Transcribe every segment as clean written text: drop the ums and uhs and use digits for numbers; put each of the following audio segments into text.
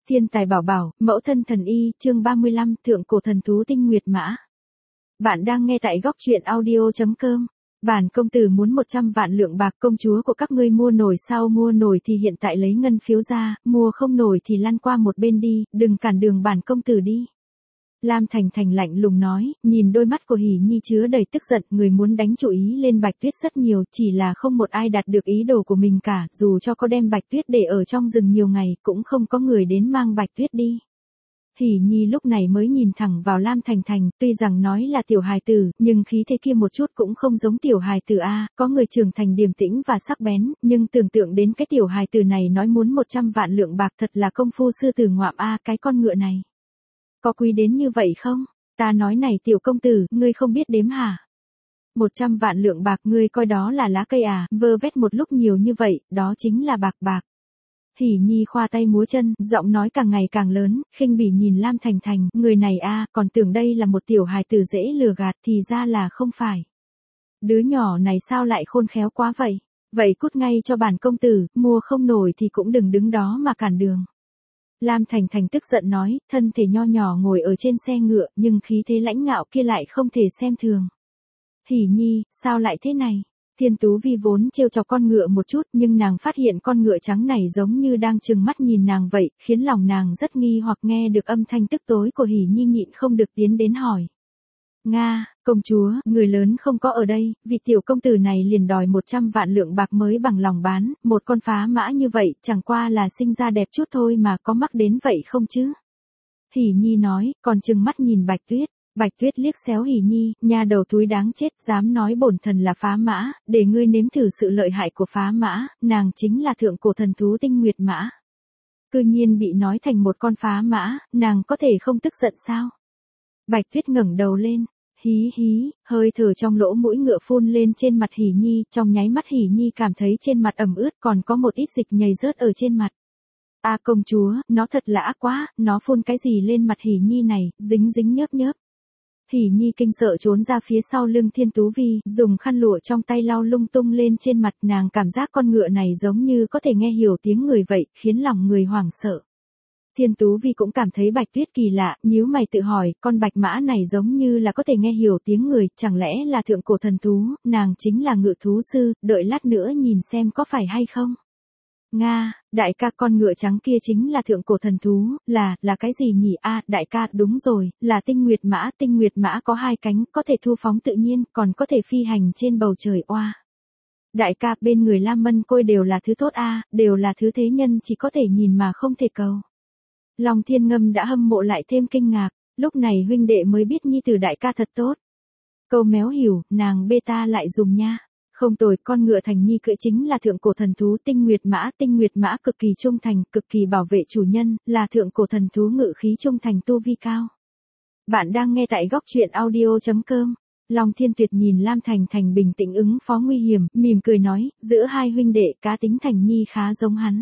Thiên tài bảo bảo, mẫu thân thần y, chương 35, thượng cổ thần thú tinh nguyệt mã. Bạn đang nghe tại góc truyện audio.com. Bản công tử muốn 100 vạn lượng bạc, công chúa của các ngươi mua nổi sao? Mua nổi thì hiện tại lấy ngân phiếu ra, mua không nổi thì lăn qua một bên đi, đừng cản đường bản công tử đi. Lam Thành Thành lạnh lùng nói, nhìn đôi mắt của Hỉ Nhi chứa đầy tức giận, người muốn đánh chủ ý lên Bạch Tuyết rất nhiều, chỉ là không một ai đạt được ý đồ của mình cả, dù cho có đem Bạch Tuyết để ở trong rừng nhiều ngày, cũng không có người đến mang Bạch Tuyết đi. Hỉ Nhi lúc này mới nhìn thẳng vào Lam Thành Thành, tuy rằng nói là tiểu hài tử, nhưng khí thế kia một chút cũng không giống tiểu hài tử a, có người trưởng thành điềm tĩnh và sắc bén, nhưng tưởng tượng đến cái tiểu hài tử này nói muốn 100 vạn lượng bạc thật là công phu sư tử ngoạm a, cái con ngựa này. Có quý đến như vậy không? Ta nói này tiểu công tử, ngươi không biết đếm hả? 100 vạn lượng bạc ngươi coi đó là lá cây à, vơ vét một lúc nhiều như vậy, đó chính là bạc bạc. Hỉ Nhi khoa tay múa chân, giọng nói càng ngày càng lớn, khinh bỉ nhìn Lam Thành Thành, người này a, còn tưởng đây là một tiểu hài tử dễ lừa gạt thì ra là không phải. Đứa nhỏ này sao lại khôn khéo quá vậy? Vậy cút ngay cho bản công tử, mua không nổi thì cũng đừng đứng đó mà cản đường. Lam Thành Thành tức giận nói, thân thể nho nhỏ ngồi ở trên xe ngựa, nhưng khí thế lãnh ngạo kia lại không thể xem thường. Hỉ Nhi, sao lại thế này? Thiên Tú Vi vốn trêu chọc con ngựa một chút, nhưng nàng phát hiện con ngựa trắng này giống như đang trừng mắt nhìn nàng vậy, khiến lòng nàng rất nghi hoặc. Nghe được âm thanh tức tối của Hỉ Nhi nhịn không được tiến đến hỏi. Nga, công chúa, người lớn không có ở đây, vị tiểu công tử này liền đòi 100 vạn lượng bạc mới bằng lòng bán, một con phá mã như vậy, chẳng qua là sinh ra đẹp chút thôi mà có mắc đến vậy không chứ? Hỉ Nhi nói, còn trừng mắt nhìn Bạch Tuyết. Bạch Tuyết liếc xéo Hỉ Nhi, nha đầu túi đáng chết, dám nói bổn thần là phá mã, để ngươi nếm thử sự lợi hại của phá mã, nàng chính là thượng cổ thần thú tinh nguyệt mã. Cư nhiên bị nói thành một con phá mã, nàng có thể không tức giận sao? Bạch Tuyết ngẩng đầu lên, hí hí, hơi thở trong lỗ mũi ngựa phun lên trên mặt Hỉ Nhi, trong nháy mắt Hỉ Nhi cảm thấy trên mặt ẩm ướt, còn có một ít dịch nhầy rớt ở trên mặt. A công chúa, nó thật là ác quá, nó phun cái gì lên mặt Hỉ Nhi này, dính dính nhớp nhớp. Hỉ Nhi kinh sợ trốn ra phía sau lưng Thiên Tú Vi, dùng khăn lụa trong tay lau lung tung lên trên mặt, nàng cảm giác con ngựa này giống như có thể nghe hiểu tiếng người vậy, khiến lòng người hoảng sợ. Thiên Tú Vi cũng cảm thấy Bạch Tuyết kỳ lạ, nhíu mày tự hỏi, con bạch mã này giống như là có thể nghe hiểu tiếng người, chẳng lẽ là thượng cổ thần thú, nàng chính là ngự thú sư, đợi lát nữa nhìn xem có phải hay không. Nga, đại ca, con ngựa trắng kia chính là thượng cổ thần thú, là cái gì nhỉ? A, đại ca, đúng rồi, là tinh nguyệt mã có hai cánh, có thể thu phóng tự nhiên, còn có thể phi hành trên bầu trời oa. Đại ca, bên người Lam Mân Côi đều là thứ tốt a, đều là thứ thế nhân chỉ có thể nhìn mà không thể cầu. Long Thiên Ngâm đã hâm mộ lại thêm kinh ngạc, lúc này huynh đệ mới biết nhi tử đại ca thật tốt. Câu méo hiểu, nàng bê ta lại dùng nha. Không tồi, con ngựa Thành Nhi cưỡi chính là thượng cổ thần thú tinh nguyệt mã cực kỳ trung thành, cực kỳ bảo vệ chủ nhân, là thượng cổ thần thú ngự khí trung thành tu vi cao. Bạn đang nghe tại góc truyện audio.com. Long Thiên Tuyệt nhìn Lam Thành Thành bình tĩnh ứng phó nguy hiểm, mỉm cười nói, giữa hai huynh đệ cá tính Thành Nhi khá giống hắn.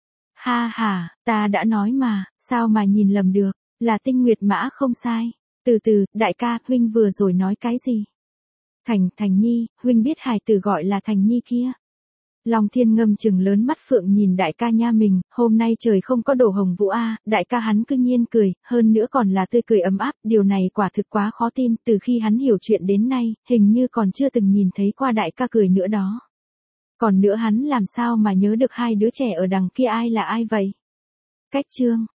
Ha ha, ta đã nói mà, sao mà nhìn lầm được, là tinh nguyệt mã không sai. Từ từ, đại ca, huynh vừa rồi nói cái gì? Thành Nhi, huynh biết hài tử gọi là Thành Nhi kia. Long Thiên Ngâm trừng lớn mắt phượng nhìn đại ca nha mình, hôm nay trời không có đổ hồng vũ a, đại ca hắn cứ nhiên cười, hơn nữa còn là tươi cười ấm áp, điều này quả thực quá khó tin, từ khi hắn hiểu chuyện đến nay, hình như còn chưa từng nhìn thấy qua đại ca cười nữa đó. Còn nữa hắn làm sao mà nhớ được hai đứa trẻ ở đằng kia ai là ai vậy? Cách chương